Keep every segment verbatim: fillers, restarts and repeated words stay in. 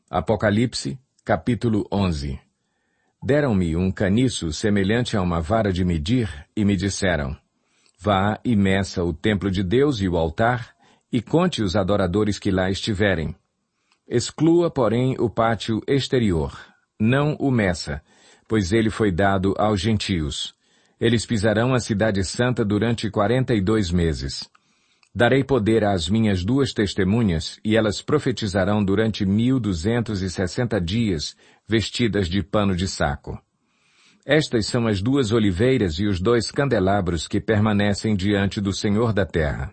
Apocalipse, capítulo onze. Deram-me um caniço semelhante a uma vara de medir, e me disseram: Vá e meça o templo de Deus e o altar, e conte os adoradores que lá estiverem. Exclua, porém, o pátio exterior, não o meça, pois ele foi dado aos gentios. Eles pisarão a cidade santa durante quarenta e dois meses. Darei poder às minhas duas testemunhas, e elas profetizarão durante mil duzentos e sessenta dias, vestidas de pano de saco. Estas são as duas oliveiras e os dois candelabros que permanecem diante do Senhor da terra.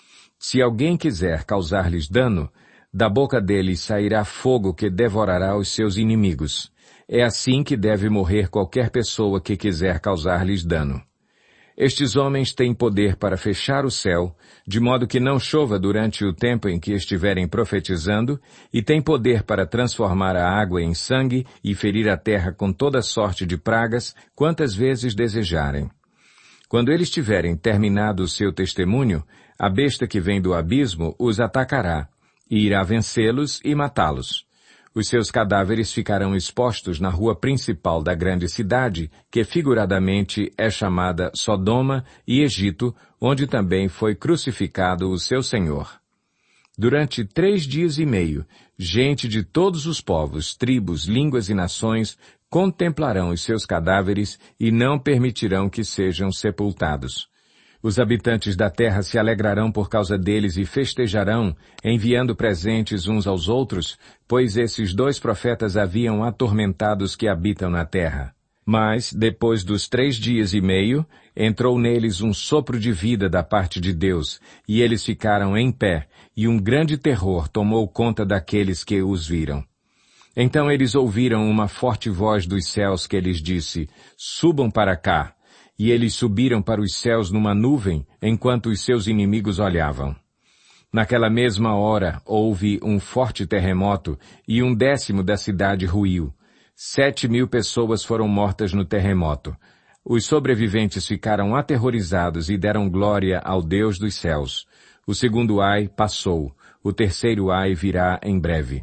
Se alguém quiser causar-lhes dano, da boca deles sairá fogo que devorará os seus inimigos. É assim que deve morrer qualquer pessoa que quiser causar-lhes dano. Estes homens têm poder para fechar o céu, de modo que não chova durante o tempo em que estiverem profetizando, e têm poder para transformar a água em sangue e ferir a terra com toda sorte de pragas, quantas vezes desejarem. Quando eles tiverem terminado o seu testemunho, a besta que vem do abismo os atacará, e irá vencê-los e matá-los. Os seus cadáveres ficarão expostos na rua principal da grande cidade, que figuradamente é chamada Sodoma e Egito, onde também foi crucificado o seu Senhor. Durante três dias e meio, gente de todos os povos, tribos, línguas e nações contemplarão os seus cadáveres e não permitirão que sejam sepultados. Os habitantes da terra se alegrarão por causa deles e festejarão, enviando presentes uns aos outros, pois esses dois profetas haviam atormentado os que habitam na terra. Mas, depois dos três dias e meio, entrou neles um sopro de vida da parte de Deus, e eles ficaram em pé, e um grande terror tomou conta daqueles que os viram. Então eles ouviram uma forte voz dos céus que lhes disse: Subam para cá. E eles subiram para os céus numa nuvem, enquanto os seus inimigos olhavam. Naquela mesma hora houve um forte terremoto, e um décimo da cidade ruiu. Sete mil pessoas foram mortas no terremoto. Os sobreviventes ficaram aterrorizados e deram glória ao Deus dos céus. O segundo ai passou, o terceiro ai virá em breve.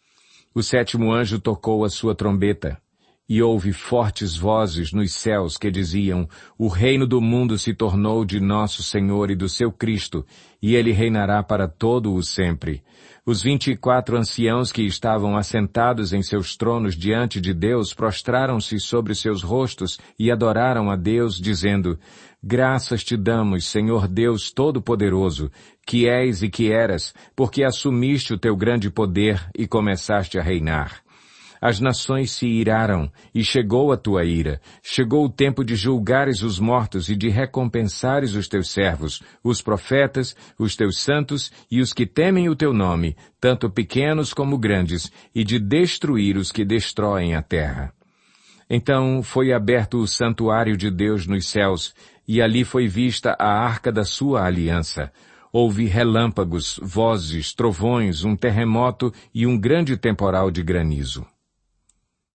O sétimo anjo tocou a sua trombeta. E houve fortes vozes nos céus que diziam: O reino do mundo se tornou de nosso Senhor e do seu Cristo, e ele reinará para todo o sempre. Os vinte e quatro anciãos que estavam assentados em seus tronos diante de Deus prostraram-se sobre seus rostos e adoraram a Deus, dizendo: Graças te damos, Senhor Deus Todo-Poderoso, que és e que eras, porque assumiste o teu grande poder e começaste a reinar. As nações se iraram, e chegou a tua ira. Chegou o tempo de julgares os mortos e de recompensares os teus servos, os profetas, os teus santos e os que temem o teu nome, tanto pequenos como grandes, e de destruir os que destroem a terra. Então foi aberto o santuário de Deus nos céus, e ali foi vista a arca da sua aliança. Houve relâmpagos, vozes, trovões, um terremoto e um grande temporal de granizo.